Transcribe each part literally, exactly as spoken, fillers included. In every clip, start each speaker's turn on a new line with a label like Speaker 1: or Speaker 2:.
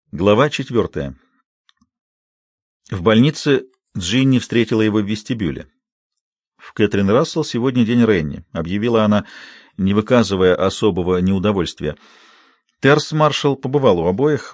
Speaker 1: Глава четвертая. В больнице Джинни встретила его в вестибюле. «В Кэтрин Рассел сегодня день Ренни», — объявила она, не выказывая особого неудовольствия. Терс-маршал побывал у обоих.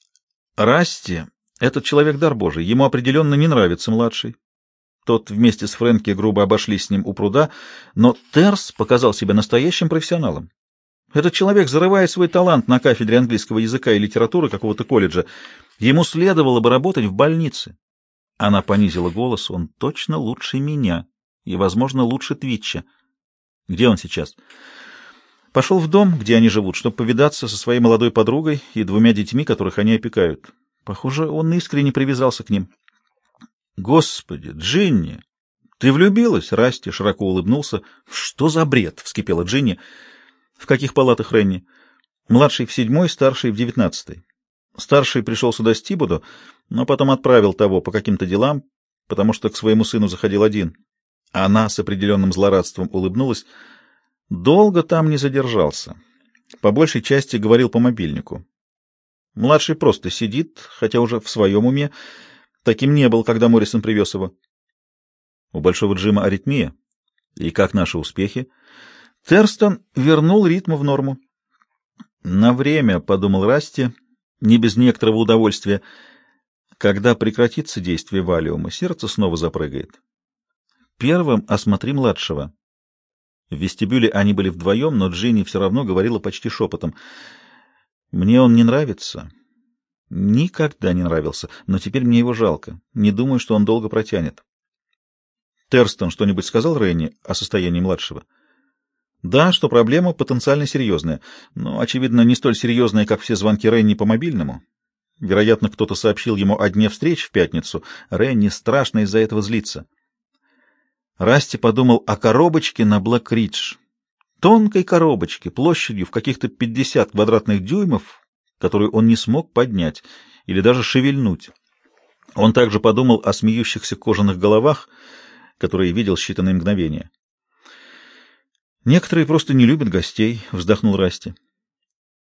Speaker 1: Расти — этот человек дар Божий, ему определенно не нравится младший. Тот вместе с Фрэнки грубо обошлись с ним у пруда, но Терс показал себя настоящим профессионалом. Этот человек зарывает свой талант на кафедре английского языка и литературы какого-то колледжа. Ему следовало бы работать в больнице. Она понизила голос. Он точно лучше меня и, возможно, лучше Твитча. Где он сейчас? Пошел в дом, где они живут, чтобы повидаться со своей молодой подругой и двумя детьми, которых они опекают. Похоже, он искренне привязался к ним. Господи, Джинни, ты влюбилась? Расти широко улыбнулся. Что за бред? Вскипела Джинни. В каких палатах Ренни? Младший в седьмой, старший в девятнадцатой. Старший пришел сюда с Тибудо, но потом отправил того по каким-то делам, потому что к своему сыну заходил один. Она с определенным злорадством улыбнулась. Долго там не задержался. По большей части говорил по мобильнику. Младший просто сидит, хотя уже в своем уме. Таким не был, когда Моррисон привез его. У Большого Джима аритмия. И как наши успехи? Терстон вернул ритм в норму. На время, — подумал Расти, не без некоторого удовольствия, — когда прекратится действие валиума, сердце снова запрыгает. Первым осмотри младшего. В вестибюле они были вдвоем, но Джинни все равно говорила почти шепотом. Мне он не нравится. Никогда не нравился, но теперь мне его жалко. Не думаю, что он долго протянет. Терстон что-нибудь сказал Ренни о состоянии младшего? Да, что проблема потенциально серьезная, но, очевидно, не столь серьезная, как все звонки Ренни по мобильному. Вероятно, кто-то сообщил ему о дне встреч в пятницу. Ренни страшно из-за этого злится. Расти подумал о коробочке на Блэк-Ридж. Тонкой коробочке, площадью в каких-то пятьдесят квадратных дюймов, которую он не смог поднять или даже шевельнуть. Он также подумал о смеющихся кожаных головах, которые видел считанные мгновения. «Некоторые просто не любят гостей», — вздохнул Расти.